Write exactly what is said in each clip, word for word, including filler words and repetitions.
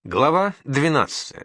Глава двенадцатая.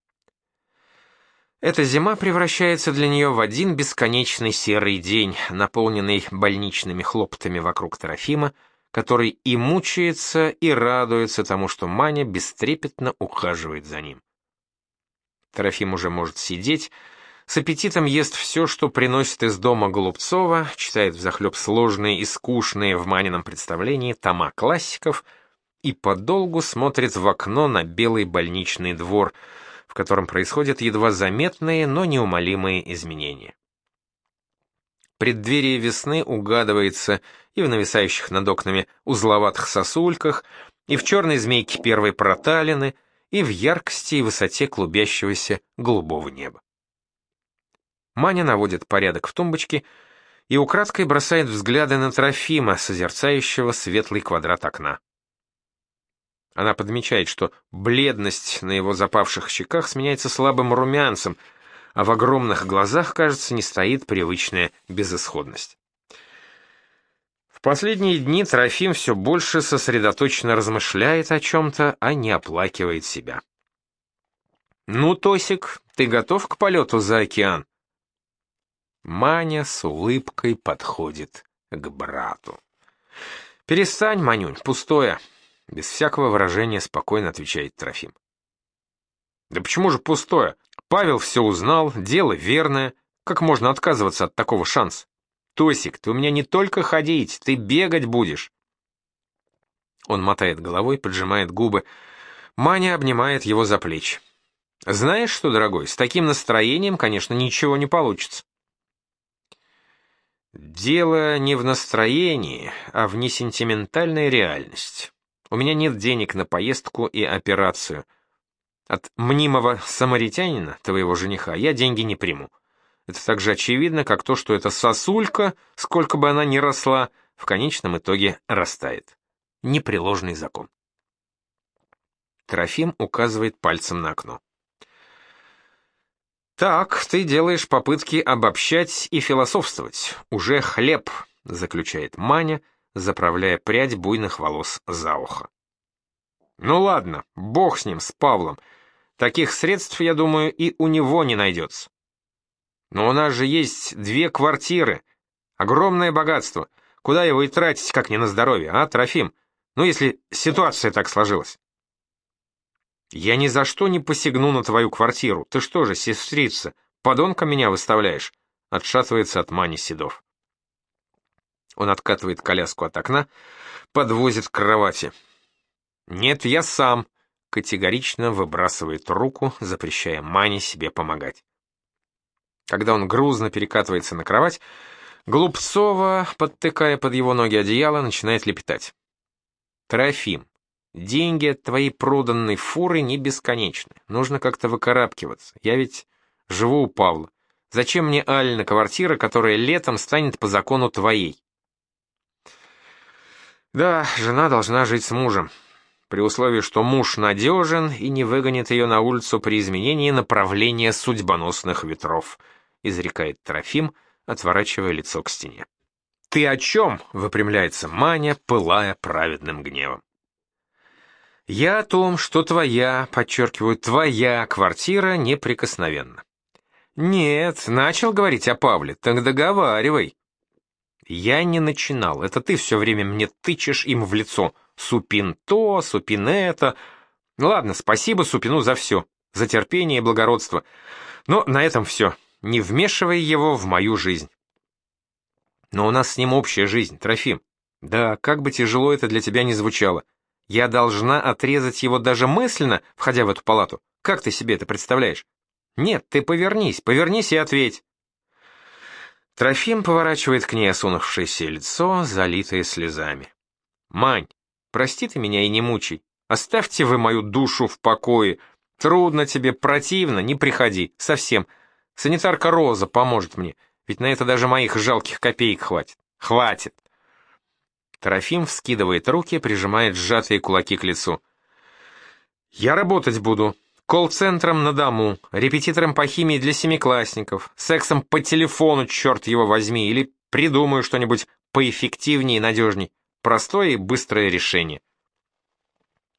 Эта зима превращается для нее в один бесконечный серый день, наполненный больничными хлопотами вокруг Трофима, который и мучается, и радуется тому, что Маня бестрепетно ухаживает за ним. Трофим уже может сидеть, с аппетитом ест все, что приносит из дома Голубцова, читает взахлеб сложные и скучные в Манином представлении тома классиков и подолгу смотрит в окно на белый больничный двор, в котором происходят едва заметные, но неумолимые изменения. Преддверие весны угадывается и в нависающих над окнами узловатых сосульках, и в черной змейке первой проталины, и в яркости и высоте клубящегося голубого неба. Маня наводит порядок в тумбочке и украдкой бросает взгляды на Трофима, созерцающего светлый квадрат окна. Она подмечает, что бледность на его запавших щеках сменяется слабым румянцем, а в огромных глазах, кажется, не стоит привычная безысходность. В последние дни Трофим все больше сосредоточенно размышляет о чем-то, а не оплакивает себя. «Ну, Тосик, ты готов к полету за океан?» Маня с улыбкой подходит к брату. «Перестань, Манюнь, пустое». Без всякого выражения спокойно отвечает Трофим. «Да почему же пустое? Павел все узнал, дело верное. Как можно отказываться от такого шанса? Тосик, ты у меня не только ходить, ты бегать будешь». Он мотает головой, поджимает губы. Маня обнимает его за плечи. «Знаешь что, дорогой, с таким настроением, конечно, ничего не получится». «Дело не в настроении, а в несентиментальной реальности. У меня нет денег на поездку и операцию. От мнимого самаритянина, твоего жениха, я деньги не приму. Это так же очевидно, как то, что эта сосулька, сколько бы она ни росла, в конечном итоге растает. Непреложный закон». Трофим указывает пальцем на окно. «Так, ты делаешь попытки обобщать и философствовать. Уже хлеб», — заключает Маня, заправляя прядь буйных волос за ухо. «Ну ладно, бог с ним, с Павлом. Таких средств, я думаю, и у него не найдется. Но у нас же есть две квартиры, огромное богатство. Куда его и тратить, как не на здоровье, а, Трофим? Ну, если ситуация так сложилась». «Я ни за что не посягну на твою квартиру. Ты что же, сестрица, подонка меня выставляешь?» — отшатывается от Мани Седов. Он откатывает коляску от окна, подвозит к кровати. «Нет, я сам», — категорично выбрасывает руку, запрещая Мане себе помогать. Когда он грузно перекатывается на кровать, Голубцова, подтыкая под его ноги одеяло, начинает лепетать. «Трофим, деньги от твоей проданной фуры не бесконечны. Нужно как-то выкарабкиваться. Я ведь живу у Павла. Зачем мне Алина квартира, которая летом станет по закону твоей?» «Да, жена должна жить с мужем, при условии, что муж надежен и не выгонит ее на улицу при изменении направления судьбоносных ветров», — изрекает Трофим, отворачивая лицо к стене. «Ты о чем?» — выпрямляется Маня, пылая праведным гневом. «Я о том, что твоя, подчеркиваю, твоя квартира неприкосновенна». «Нет, начал говорить о Павле, так договаривай». «Я не начинал, это ты все время мне тычешь им в лицо. Супин то, Супин это. Ладно, спасибо Супину за все, за терпение и благородство. Но на этом все. Не вмешивай его в мою жизнь». «Но у нас с ним общая жизнь, Трофим. Да, как бы тяжело это для тебя ни звучало. Я должна отрезать его даже мысленно, входя в эту палату. Как ты себе это представляешь? Нет, ты повернись, повернись и ответь». Трофим поворачивает к ней осунувшееся лицо, залитое слезами. «Мань, прости ты меня и не мучай. Оставьте вы мою душу в покое. Трудно тебе, противно, не приходи, совсем. Санитарка Роза поможет мне, ведь на это даже моих жалких копеек хватит. Хватит!» Трофим вскидывает руки, прижимает сжатые кулаки к лицу. «Я работать буду. Колл-центром на дому, репетитором по химии для семиклассников, сексом по телефону, черт его возьми, или придумаю что-нибудь поэффективнее и надежней. Простое и быстрое решение».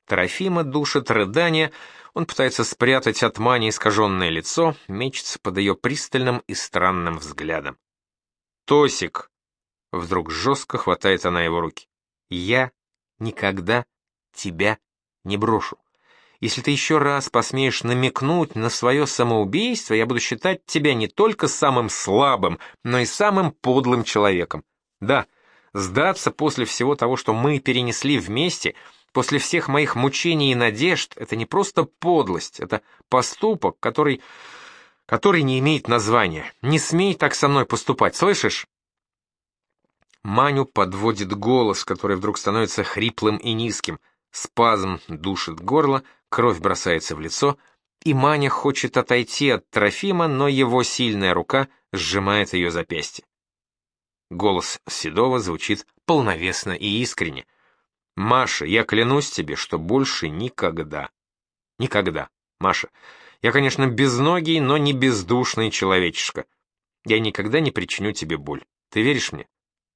Трофима душит рыдание, он пытается спрятать от Мани искаженное лицо, мечется под ее пристальным и странным взглядом. «Тосик!» — вдруг жестко хватает она его руки. «Я никогда тебя не брошу. Если ты еще раз посмеешь намекнуть на свое самоубийство, я буду считать тебя не только самым слабым, но и самым подлым человеком. Да, сдаться после всего того, что мы перенесли вместе, после всех моих мучений и надежд, это не просто подлость, это поступок, который... который не имеет названия. Не смей так со мной поступать, слышишь?» Маню подводит голос, который вдруг становится хриплым и низким. Спазм душит горло, кровь бросается в лицо, и Маня хочет отойти от Трофима, но его сильная рука сжимает ее запястье. Голос Седова звучит полновесно и искренне. «Маша, я клянусь тебе, что больше никогда. Никогда, Маша. Я, конечно, безногий, но не бездушный человечишка. Я никогда не причиню тебе боль. Ты веришь мне?»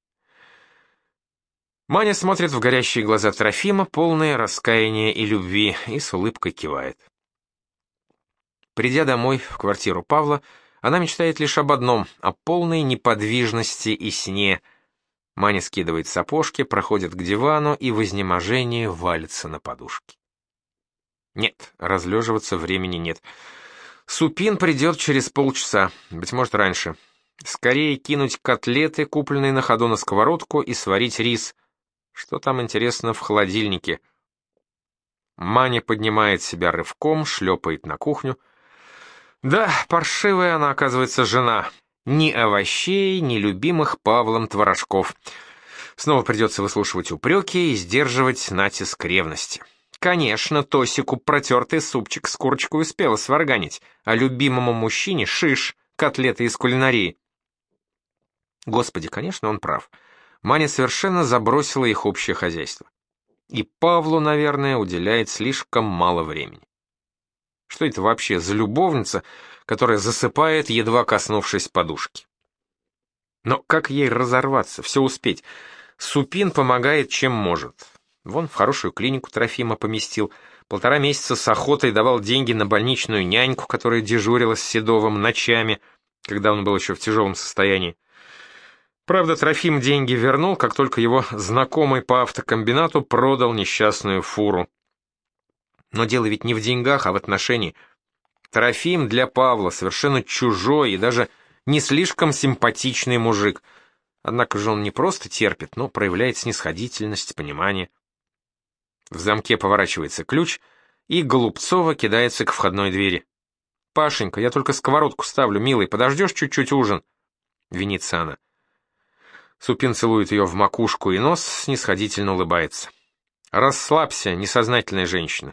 Маня смотрит в горящие глаза Трофима, полные раскаяния и любви, и с улыбкой кивает. Придя домой, в квартиру Павла, она мечтает лишь об одном — о полной неподвижности и сне. Маня скидывает сапожки, проходит к дивану и в изнеможении валится на подушки. Нет, разлеживаться времени нет. Супин придет через полчаса, быть может, раньше. Скорее кинуть котлеты, купленные на ходу на сковородку, и сварить рис. Что там, интересно, в холодильнике? Маня поднимает себя рывком, шлепает на кухню. Да, паршивая она, оказывается, жена. Ни овощей, ни любимых Павлом творожков. Снова придется выслушивать упреки и сдерживать натиск ревности. Конечно, Тосику протертый супчик с курочкой успела сварганить, а любимому мужчине шиш, котлеты из кулинарии. Господи, конечно, он прав. Маня совершенно забросила их общее хозяйство. И Павлу, наверное, уделяет слишком мало времени. Что это вообще за любовница, которая засыпает, едва коснувшись подушки? Но как ей разорваться, все успеть? Супин помогает, чем может. Вон в хорошую клинику Трофима поместил, полтора месяца с охотой давал деньги на больничную няньку, которая дежурила с Седовым ночами, когда он был еще в тяжелом состоянии. Правда, Трофим деньги вернул, как только его знакомый по автокомбинату продал несчастную фуру. Но дело ведь не в деньгах, а в отношении. Трофим для Павла совершенно чужой и даже не слишком симпатичный мужик. Однако же он не просто терпит, но проявляет снисходительность, понимание. В замке поворачивается ключ, и Голубцова кидается к входной двери. «Пашенька, я только сковородку ставлю, милый, подождешь чуть-чуть ужин?» — винится она. Супин целует ее в макушку и нос, снисходительно улыбается. «Расслабься, несознательная женщина».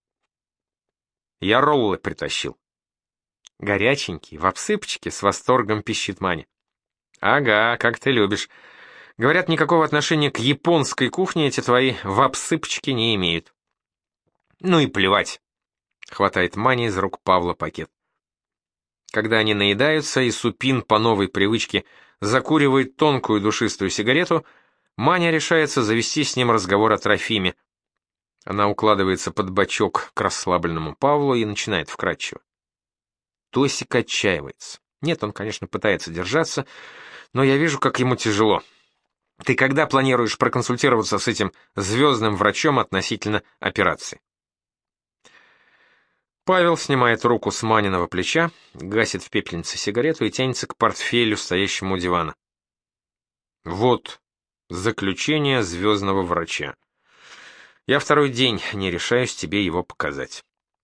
«Я роллы притащил». «Горяченький, в обсыпчике», — с восторгом пищит Маня. «Ага, как ты любишь. Говорят, никакого отношения к японской кухне эти твои в обсыпчике не имеют». «Ну и плевать», — хватает Маня из рук Павла пакет. Когда они наедаются, и Супин по новой привычке закуривает тонкую душистую сигарету, Маня решается завести с ним разговор о Трофиме. Она укладывается под бочок к расслабленному Павлу и начинает вкратчиво. Тосик отчаивается. Нет, он, конечно, пытается держаться, но я вижу, как ему тяжело. Ты когда планируешь проконсультироваться с этим звездным врачом относительно операции? Павел снимает руку с Маниного плеча, гасит в пепельнице сигарету и тянется к портфелю, стоящему у дивана. Вот заключение звездного врача. Я второй день не решаюсь тебе его показать.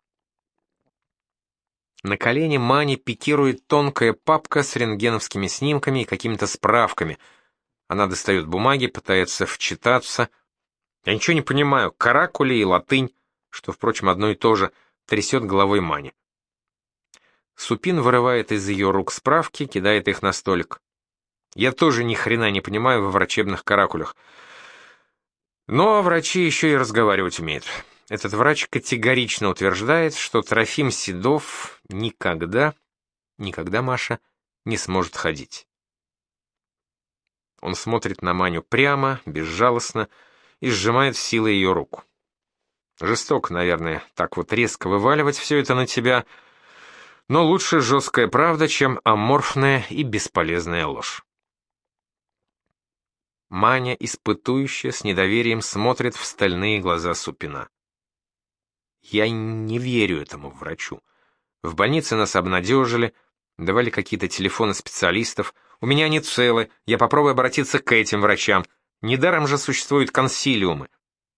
На колени Мани пикирует тонкая папка с рентгеновскими снимками и какими-то справками. Она достает бумаги, пытается вчитаться. Я ничего не понимаю, каракули и латынь, что, впрочем, одно и то же, трясет головой Мани. Супин вырывает из ее рук справки, кидает их на столик. Я тоже ни хрена не понимаю во врачебных каракулях. Но врачи еще и разговаривать умеют. Этот врач категорично утверждает, что Трофим Седов никогда, никогда, Маша, не сможет ходить. Он смотрит на Маню прямо, безжалостно и сжимает силой ее руку. Жестоко, наверное, так вот резко вываливать все это на тебя, но лучше жесткая правда, чем аморфная и бесполезная ложь. Маня, испытующая, с недоверием смотрит в стальные глаза Супина. Я не верю этому врачу. В больнице нас обнадежили, давали какие-то телефоны специалистов. У меня они целы, я попробую обратиться к этим врачам. Недаром же существуют консилиумы.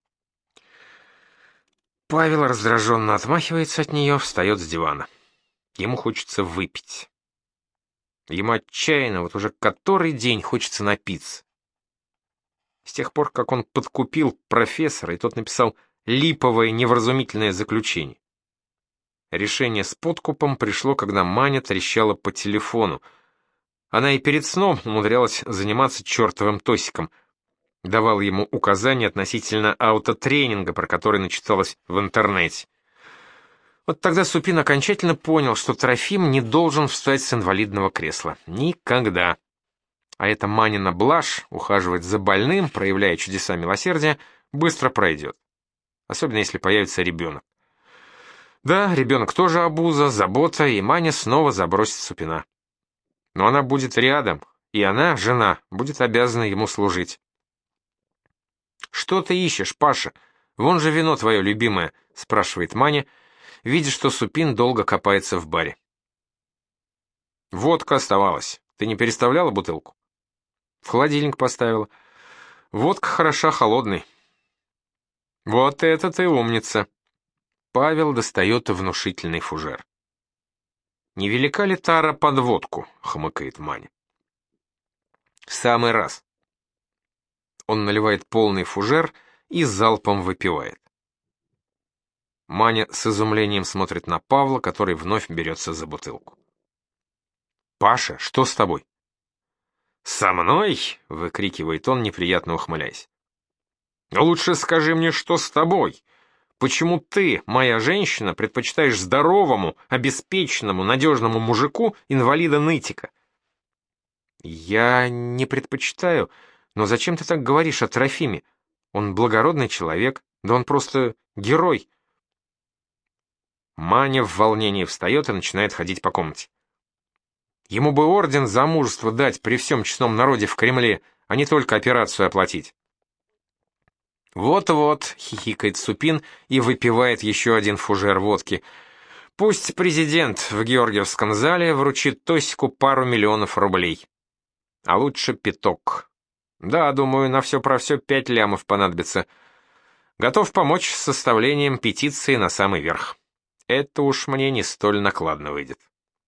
Павел раздраженно отмахивается от нее, встает с дивана. Ему хочется выпить. Ему отчаянно, вот уже который день хочется напиться. С тех пор, как он подкупил профессора, и тот написал липовое невразумительное заключение. Решение с подкупом пришло, когда Маня трещала по телефону. Она и перед сном умудрялась заниматься чертовым тосиком. Давала ему указания относительно аутотренинга, про который начиталась в интернете. Вот тогда Супин окончательно понял, что Трофим не должен встать с инвалидного кресла. Никогда. А эта Манина блажь, ухаживать за больным, проявляя чудеса милосердия, быстро пройдет. Особенно если появится ребенок. Да, ребенок тоже обуза, забота, и Маня снова забросит Супина. Но она будет рядом, и она, жена, будет обязана ему служить. «Что ты ищешь, Паша? Вон же вино твое любимое», — спрашивает Маня, видя, что Супин долго копается в баре. «Водка оставалась. Ты не переставляла бутылку?» «В холодильник поставила. Водка хороша, холодный». «Вот это ты умница!» Павел достает внушительный фужер. «Невелика ли тара под водку?» — хмыкает Маня. «В самый раз». Он наливает полный фужер и залпом выпивает. Маня с изумлением смотрит на Павла, который вновь берется за бутылку. «Паша, что с тобой?» «Со мной?» — выкрикивает он, неприятно ухмыляясь. «Лучше скажи мне, что с тобой? Почему ты, моя женщина, предпочитаешь здоровому, обеспеченному, надежному мужику инвалида-нытика?» «Я не предпочитаю, но зачем ты так говоришь о Трофиме? Он благородный человек, да он просто герой». Маня в волнении встает и начинает ходить по комнате. Ему бы орден за мужество дать при всем честном народе в Кремле, а не только операцию оплатить. «Вот-вот», — хихикает Супин и выпивает еще один фужер водки. «Пусть президент в Георгиевском зале вручит Тосику пару миллионов рублей. А лучше пяток. Да, думаю, на все про все пять лямов понадобится. Готов помочь с составлением петиции на самый верх. Это уж мне не столь накладно выйдет».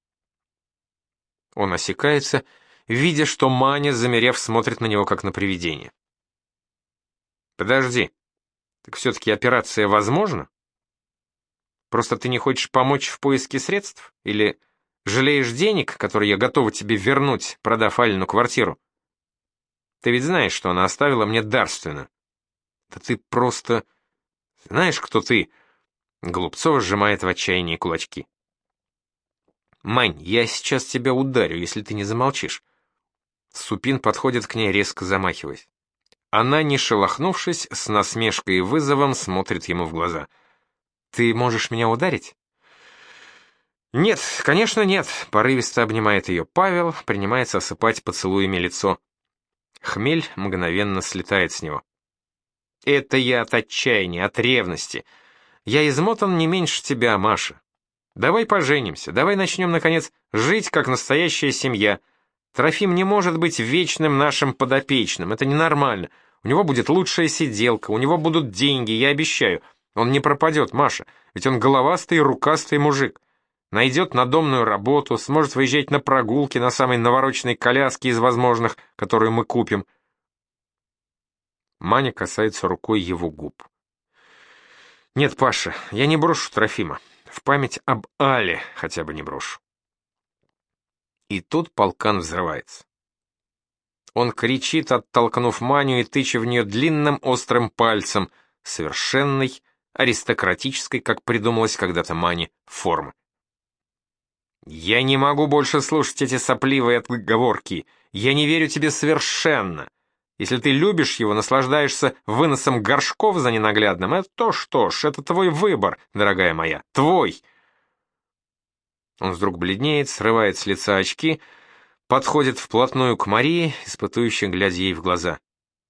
Он осекается, видя, что Маня, замерев, смотрит на него, как на привидение. «Подожди, так все-таки операция возможна? Просто ты не хочешь помочь в поиске средств? Или жалеешь денег, которые я готова тебе вернуть, продав Алину квартиру? Ты ведь знаешь, что она оставила мне дарственно. Да ты просто... Знаешь, кто ты?» Голубцова сжимает в отчаянии кулачки. «Мань, я сейчас тебя ударю, если ты не замолчишь». Супин подходит к ней, резко замахиваясь. Она, не шелохнувшись, с насмешкой и вызовом смотрит ему в глаза. «Ты можешь меня ударить?» «Нет, конечно, нет», — порывисто обнимает ее Павел, принимается осыпать поцелуями лицо. Хмель мгновенно слетает с него. «Это я от отчаяния, от ревности. Я измотан не меньше тебя, Маша. Давай поженимся, давай начнем, наконец, жить, как настоящая семья. Трофим не может быть вечным нашим подопечным, это ненормально. У него будет лучшая сиделка, у него будут деньги, я обещаю. Он не пропадет, Маша, ведь он головастый и рукастый мужик. Найдет надомную работу, сможет выезжать на прогулки на самой навороченной коляске из возможных, которую мы купим». Маня касается рукой его губ. «Нет, Паша, я не брошу Трофима. В память об Але хотя бы не брошу». И тут полкан взрывается. Он кричит, оттолкнув Маню и тыча в нее длинным острым пальцем, совершенной, аристократической, как придумалось когда-то Мане, формы. «Я не могу больше слушать эти сопливые отговорки. Я не верю тебе совершенно. Если ты любишь его, наслаждаешься выносом горшков за ненаглядным, это то что ж, это твой выбор, дорогая моя, твой. Он вдруг бледнеет, срывает с лица очки, подходит вплотную к Марии, испытующе глядя ей в глаза.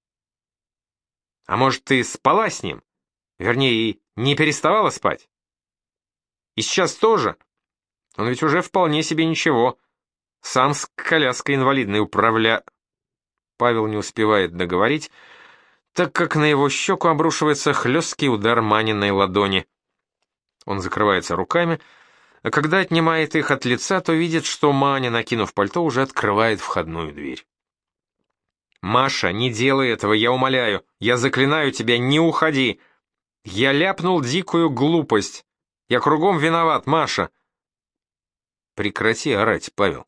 А может, ты спала с ним? Вернее, и не переставала спать? И сейчас тоже? Он ведь уже вполне себе ничего. Сам с коляской инвалидной управля... Павел не успевает договорить, так как на его щеку обрушивается хлесткий удар Маниной ладони. Он закрывается руками, а когда отнимает их от лица, то видит, что Маня, накинув пальто, уже открывает входную дверь. «Маша, не делай этого, я умоляю. Я заклинаю тебя, не уходи. Я ляпнул дикую глупость. Я кругом виноват, Маша». «Прекрати орать, Павел».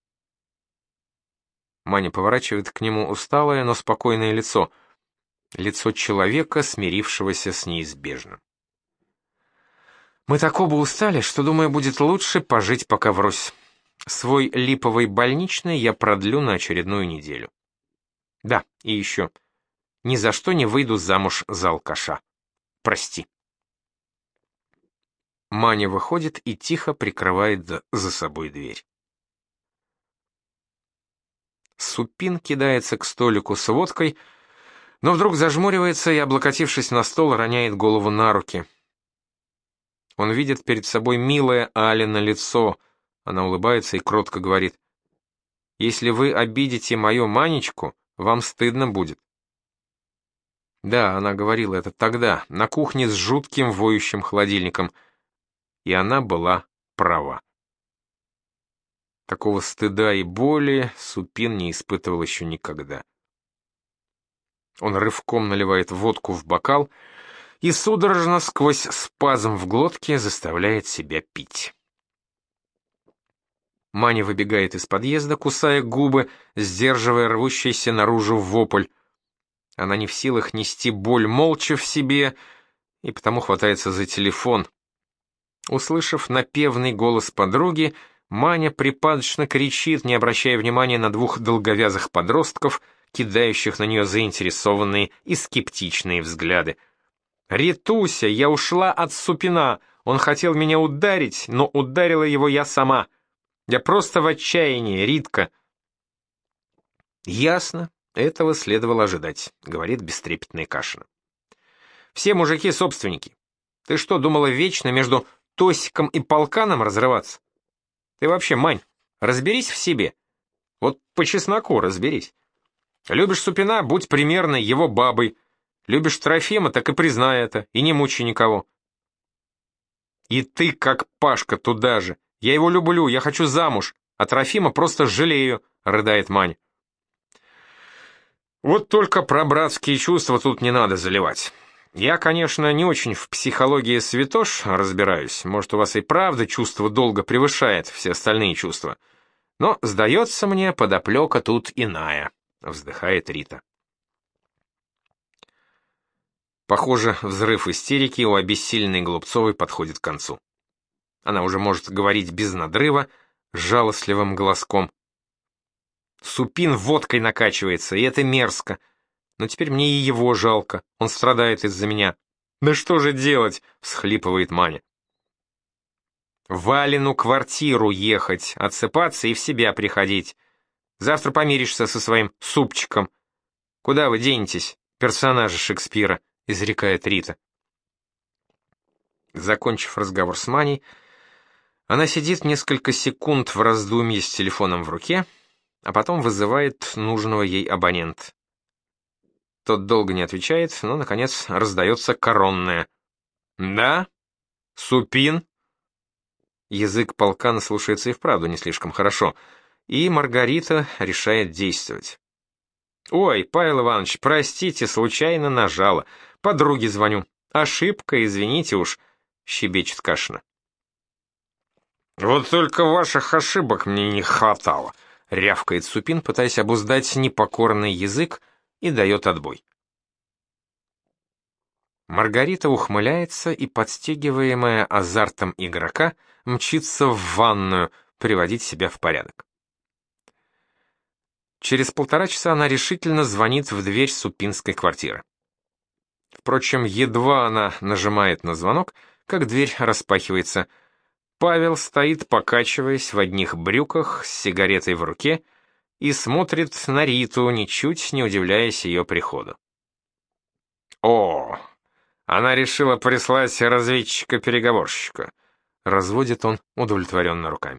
Маня поворачивает к нему усталое, но спокойное лицо. Лицо человека, смирившегося с неизбежным. «Мы так оба устали, что, думаю, будет лучше пожить пока врозь. Свой липовый больничный я продлю на очередную неделю. Да, и еще. Ни за что не выйду замуж за алкаша. Прости». Маня выходит и тихо прикрывает за собой дверь. Супин кидается к столику с водкой, но вдруг зажмуривается и, облокотившись на стол, роняет голову на руки. Он видит перед собой милое Алино лицо. Она улыбается и кротко говорит: «Если вы обидите мою Манечку, вам стыдно будет». Да, она говорила это тогда, на кухне с жутким воющим холодильником, и она была права. Такого стыда и боли Супин не испытывал еще никогда. Он рывком наливает водку в бокал и судорожно сквозь спазм в глотке заставляет себя пить. Маня выбегает из подъезда, кусая губы, сдерживая рвущийся наружу вопль. Она не в силах нести боль молча в себе, и потому хватается за телефон. Услышав напевный голос подруги, Маня припадочно кричит, не обращая внимания на двух долговязых подростков, кидающих на нее заинтересованные и скептичные взгляды. «Ритуся, я ушла от Супина! Он хотел меня ударить, но ударила его я сама! Я просто в отчаянии, Ритка!» «Ясно, этого следовало ожидать», — говорит бестрепетная Кашина. «Все мужики собственники. Ты что, думала вечно между Тосиком и Полканом разрываться? Ты вообще, Мань, разберись в себе. Вот по чесноку разберись. Любишь Супина, будь примерной его бабой. Любишь Трофима, так и признай это, и не мучай никого». «И ты, как Пашка, туда же. Я его люблю, я хочу замуж, а Трофима просто жалею», — рыдает Маня. «Вот только про братские чувства тут не надо заливать. Я, конечно, не очень в психологии святош разбираюсь, может, у вас и правда чувство долга превышает все остальные чувства, но, сдается мне, подоплека тут иная», — вздыхает Рита. Похоже, взрыв истерики у обессиленной Голубцовой подходит к концу. Она уже может говорить без надрыва, жалостливым голоском. «Супин водкой накачивается, и это мерзко. Но теперь мне и его жалко, он страдает из-за меня. Да что же делать?» — всхлипывает Маня. «В Алину квартиру ехать, отсыпаться и в себя приходить. Завтра помиришься со своим супчиком. Куда вы денетесь, персонажи Шекспира?» — изрекает Рита. Закончив разговор с Маней, она сидит несколько секунд в раздумье с телефоном в руке, а потом вызывает нужного ей абонента. Тот долго не отвечает, но, наконец, раздается коронное: «Да? Супин?» Язык Полкана слушается и вправду не слишком хорошо, и Маргарита решает действовать. «Ой, Павел Иванович, простите, случайно нажала. Подруге звоню. Ошибка, извините уж», — щебечет Кашина. «Вот только ваших ошибок мне не хватало», — рявкает Супин, пытаясь обуздать непокорный язык, и дает отбой. Маргарита ухмыляется и, подстегиваемая азартом игрока, мчится в ванную приводить себя в порядок. Через полтора часа она решительно звонит в дверь Супинской квартиры. Впрочем, едва она нажимает на звонок, как дверь распахивается. Павел стоит, покачиваясь в одних брюках, с сигаретой в руке, и смотрит на Риту, ничуть не удивляясь ее приходу. «О, она решила прислать разведчика-переговорщика», — разводит он удовлетворенно руками.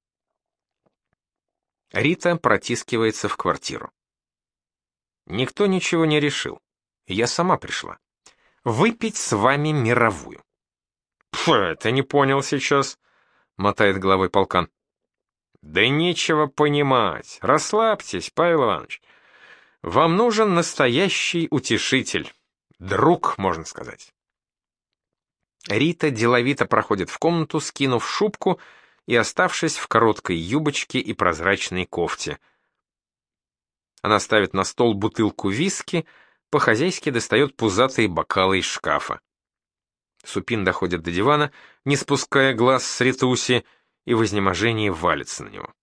Рита протискивается в квартиру. «Никто ничего не решил. Я сама пришла. Выпить с вами мировую». «Фу, ты не понял сейчас», — мотает головой полкан. «Да нечего понимать. Расслабьтесь, Павел Иванович. Вам нужен настоящий утешитель. Друг, можно сказать». Рита деловито проходит в комнату, скинув шубку и оставшись в короткой юбочке и прозрачной кофте. Она ставит на стол бутылку виски, по-хозяйски достает пузатые бокалы из шкафа. Супин доходит до дивана, не спуская глаз с Ритуси, и в изнеможении валится на него.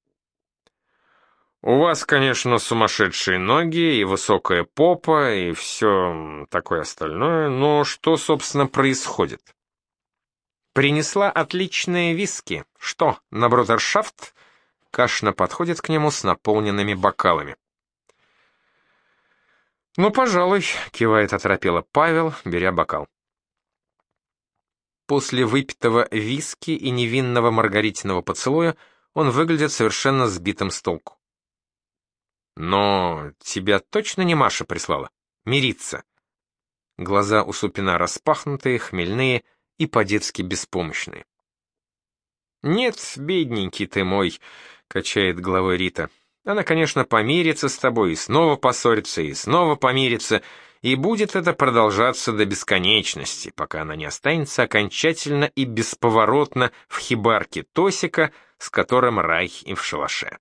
«У вас, конечно, сумасшедшие ноги и высокая попа, и все такое остальное, но что, собственно, происходит?» «Принесла отличные виски. Что, на брудершафт?» Кашна подходит к нему с наполненными бокалами. «Ну, пожалуй», — кивает оторопело Павел, беря бокал. После выпитого виски и невинного маргаритиного поцелуя он выглядит совершенно сбитым с толку. «Но тебя точно не Маша прислала? Мириться?» Глаза у Супина распахнутые, хмельные и по-детски беспомощные. «Нет, бедненький ты мой», — качает головой Рита. «Она, конечно, помирится с тобой, и снова поссорится, и снова помирится, и будет это продолжаться до бесконечности, пока она не останется окончательно и бесповоротно в хибарке Тосика, с которым рай и в шалаше».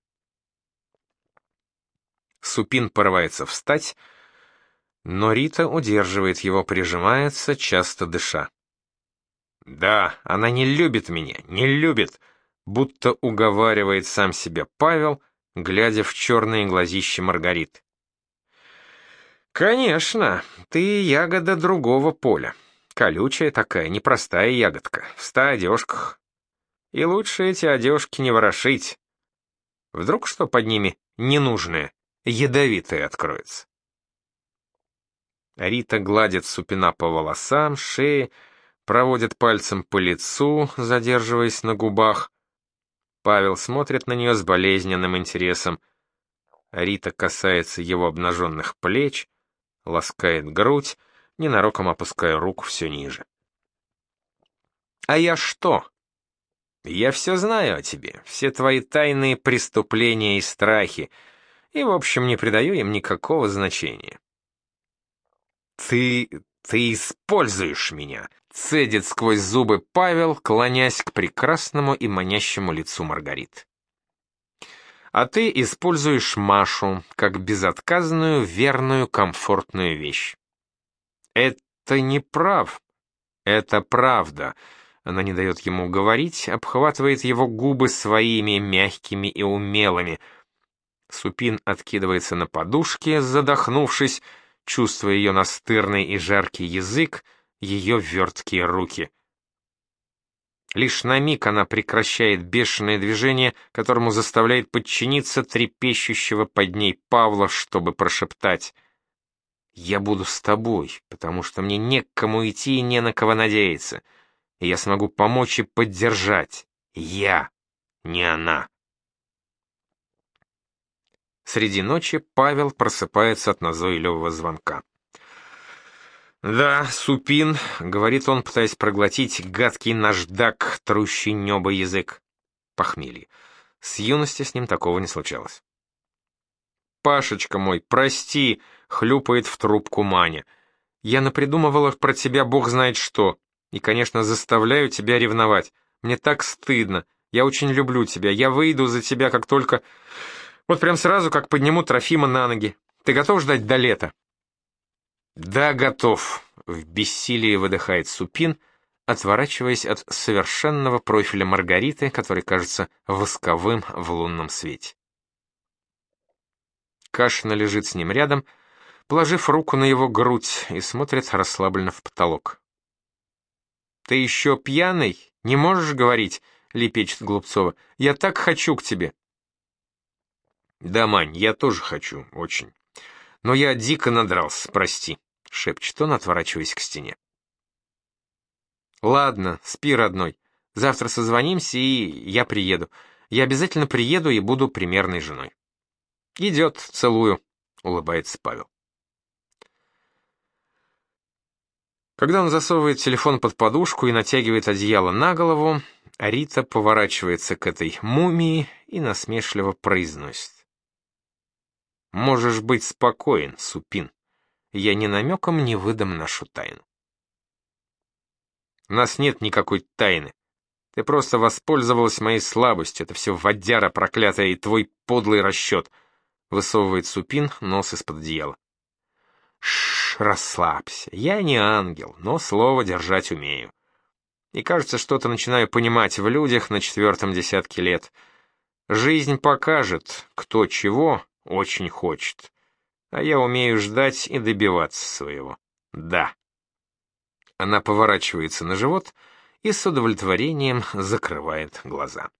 Супин порывается встать, но Рита удерживает его, прижимается, часто дыша. «Да, она не любит меня, не любит», будто уговаривает сам себя Павел, глядя в черные глазища Маргариты. «Конечно, ты ягода другого поля. Колючая такая, непростая ягодка, в ста одежках. И лучше эти одежки не ворошить. Вдруг что под ними ненужное, ядовитое откроется». Рита гладит Супина по волосам, шее, проводит пальцем по лицу, задерживаясь на губах. Павел смотрит на нее с болезненным интересом. Рита касается его обнаженных плеч, ласкает грудь, ненароком опуская руку все ниже. «А я что? Я все знаю о тебе, все твои тайные преступления и страхи, и, в общем, не придаю им никакого значения». «Ты... ты используешь меня», — цедит сквозь зубы Павел, клонясь к прекрасному и манящему лицу Маргариты. «А ты используешь Машу как безотказную, верную, комфортную вещь». «Это не прав. Это правда». Она не дает ему говорить, обхватывает его губы своими мягкими и умелыми. Супин откидывается на подушке, задохнувшись, чувствуя ее настырный и жаркий язык, ее верткие руки. Лишь на миг она прекращает бешеное движение, которому заставляет подчиниться трепещущего под ней Павла, чтобы прошептать: «Я буду с тобой, потому что мне не к кому идти и не на кого надеяться, и я смогу помочь и поддержать. Я, не она». Среди ночи Павел просыпается от назойливого звонка. «Да, Супин», — говорит он, пытаясь проглотить гадкий наждак, трущий небо язык. Похмелье. С юности с ним такого не случалось. «Пашечка мой, прости», — хлюпает в трубку Маня. «Я напридумывала про тебя бог знает что, и, конечно, заставляю тебя ревновать. Мне так стыдно. Я очень люблю тебя. Я выйду за тебя, как только... Вот прям сразу, как подниму Трофима на ноги. Ты готов ждать до лета?» «Да, готов», — в бессилии выдыхает Супин, отворачиваясь от совершенного профиля Маргариты, который кажется восковым в лунном свете. Кашина лежит с ним рядом, положив руку на его грудь, и смотрит расслабленно в потолок. «Ты еще пьяный? Не можешь говорить?» — лепечет Голубцова. «Я так хочу к тебе». «Да, Мань, я тоже хочу, очень. Но я дико надрался, прости», — шепчет он, отворачиваясь к стене. «Ладно, спи, родной. Завтра созвонимся, и я приеду. Я обязательно приеду и буду примерной женой». «Идет, целую», — улыбается Павел. Когда он засовывает телефон под подушку и натягивает одеяло на голову, Рита поворачивается к этой мумии и насмешливо произносит: «Можешь быть спокоен, Супин. Я ни намеком не выдам нашу тайну». «У нас нет никакой тайны. Ты просто воспользовалась моей слабостью. Это все водяра проклятая и твой подлый расчет», — высовывает Супин нос из-под одеяла. «Шш, расслабься. Я не ангел, но слово держать умею. И кажется, что-то начинаю понимать в людях на четвертом десятке лет. Жизнь покажет, кто чего очень хочет. А я умею ждать и добиваться своего. Да». Она поворачивается на живот и с удовлетворением закрывает глаза.